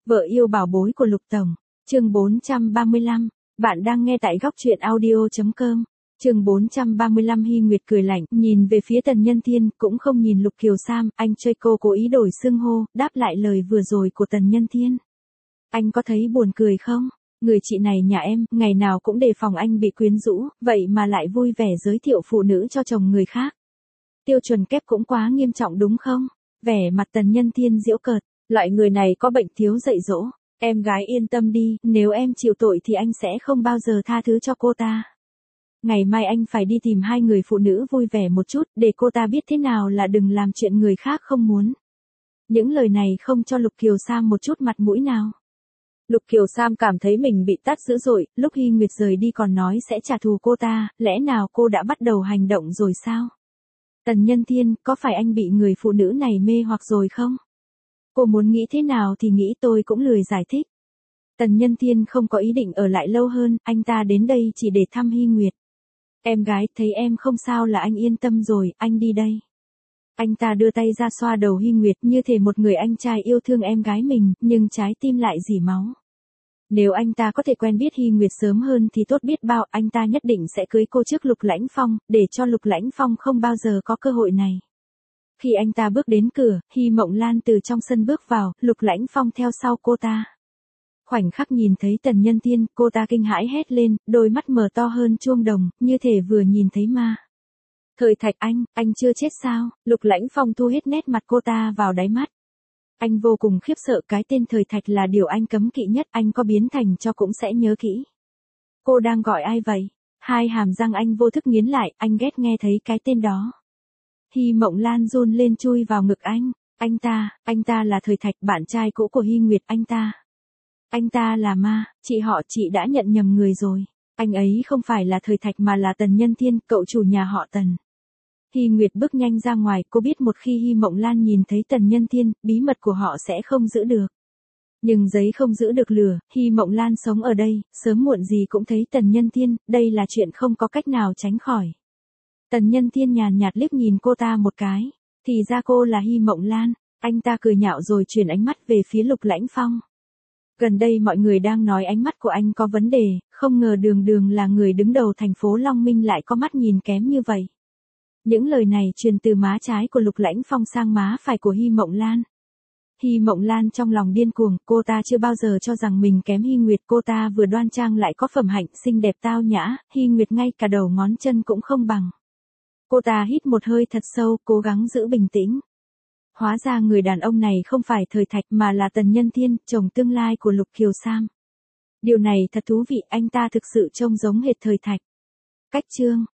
Vợ yêu bảo bối của Lục Tổng. Chương 435. Bạn đang nghe tại góc truyện audio.com. Chương 435. Hy Nguyệt cười lạnh, nhìn về phía Tần Nhân Thiên, cũng không nhìn Lục Kiều Sam, anh chơi cô cố ý đổi xưng hô, đáp lại lời vừa rồi của Tần Nhân Thiên. Anh có thấy buồn cười không? Người chị này nhà em, ngày nào cũng đề phòng anh bị quyến rũ, vậy mà lại vui vẻ giới thiệu phụ nữ cho chồng người khác. Tiêu chuẩn kép cũng quá nghiêm trọng đúng không? Vẻ mặt Tần Nhân Thiên giễu cợt, loại người này có bệnh thiếu dạy dỗ. Em gái yên tâm đi, nếu em chịu tội thì anh sẽ không bao giờ tha thứ cho cô ta. Ngày mai anh phải đi tìm hai người phụ nữ vui vẻ một chút, để cô ta biết thế nào là đừng làm chuyện người khác không muốn. Những lời này không cho Lục Kiều Sam một chút mặt mũi nào. Lục Kiều Sam cảm thấy mình bị tát dữ dội, lúc Hy Nguyệt rời đi còn nói sẽ trả thù cô ta, lẽ nào cô đã bắt đầu hành động rồi sao? Tần Nhân Thiên, có phải anh bị người phụ nữ này mê hoặc rồi không? Cô muốn nghĩ thế nào thì nghĩ, tôi cũng lười giải thích. Tần Nhân Thiên không có ý định ở lại lâu hơn, anh ta đến đây chỉ để thăm Hy Nguyệt. Em gái, thấy em không sao là anh yên tâm rồi, anh đi đây. Anh ta đưa tay ra xoa đầu Hy Nguyệt như thể một người anh trai yêu thương em gái mình, nhưng trái tim lại rỉ máu. Nếu anh ta có thể quen biết Hy Nguyệt sớm hơn thì tốt biết bao, anh ta nhất định sẽ cưới cô trước Lục Lãnh Phong, để cho Lục Lãnh Phong không bao giờ có cơ hội này. Khi anh ta bước đến cửa, Hy Mộng Lan từ trong sân bước vào, Lục Lãnh Phong theo sau cô ta. Khoảnh khắc nhìn thấy Tần Nhân Thiên, cô ta kinh hãi hét lên, đôi mắt mở to hơn chuông đồng, như thể vừa nhìn thấy ma. Thời Thạch, anh chưa chết sao? Lục Lãnh Phong thu hết nét mặt cô ta vào đáy mắt. Anh vô cùng khiếp sợ, cái tên Thời Thạch là điều anh cấm kỵ nhất, anh có biến thành cho cũng sẽ nhớ kỹ. Cô đang gọi ai vậy? Hai hàm răng anh vô thức nghiến lại, anh ghét nghe thấy cái tên đó. Hy Mộng Lan run lên chui vào ngực anh. Anh ta là Thời Thạch, bạn trai cũ của Hy Nguyệt, Anh ta là ma, chị đã nhận nhầm người rồi. Anh ấy không phải là Thời Thạch mà là Tần Nhân Thiên, cậu chủ nhà họ Tần. Hy Nguyệt bước nhanh ra ngoài, cô biết một khi Hy Mộng Lan nhìn thấy Tần Nhân Thiên, bí mật của họ sẽ không giữ được. Nhưng giấy không giữ được lửa, Hy Mộng Lan sống ở đây, sớm muộn gì cũng thấy Tần Nhân Thiên, đây là chuyện không có cách nào tránh khỏi. Tần Nhân Thiên nhàn nhạt liếc nhìn cô ta một cái, thì ra cô là Hy Mộng Lan, anh ta cười nhạo rồi chuyển ánh mắt về phía Lục Lãnh Phong. Gần đây mọi người đang nói ánh mắt của anh có vấn đề, không ngờ Đường là người đứng đầu thành phố Long Minh lại có mắt nhìn kém như vậy. Những lời này truyền từ má trái của Lục Lãnh Phong sang má phải của Hy Mộng Lan. Hy Mộng Lan trong lòng điên cuồng, cô ta chưa bao giờ cho rằng mình kém Hy Nguyệt, cô ta vừa đoan trang lại có phẩm hạnh, xinh đẹp tao nhã, Hy Nguyệt ngay cả đầu ngón chân cũng không bằng. Cô ta hít một hơi thật sâu, cố gắng giữ bình tĩnh. Hóa ra người đàn ông này không phải Thời Thạch mà là Tần Nhân Thiên, chồng tương lai của Lục Kiều Sam. Điều này thật thú vị, anh ta thực sự trông giống hệt Thời Thạch. Cách chương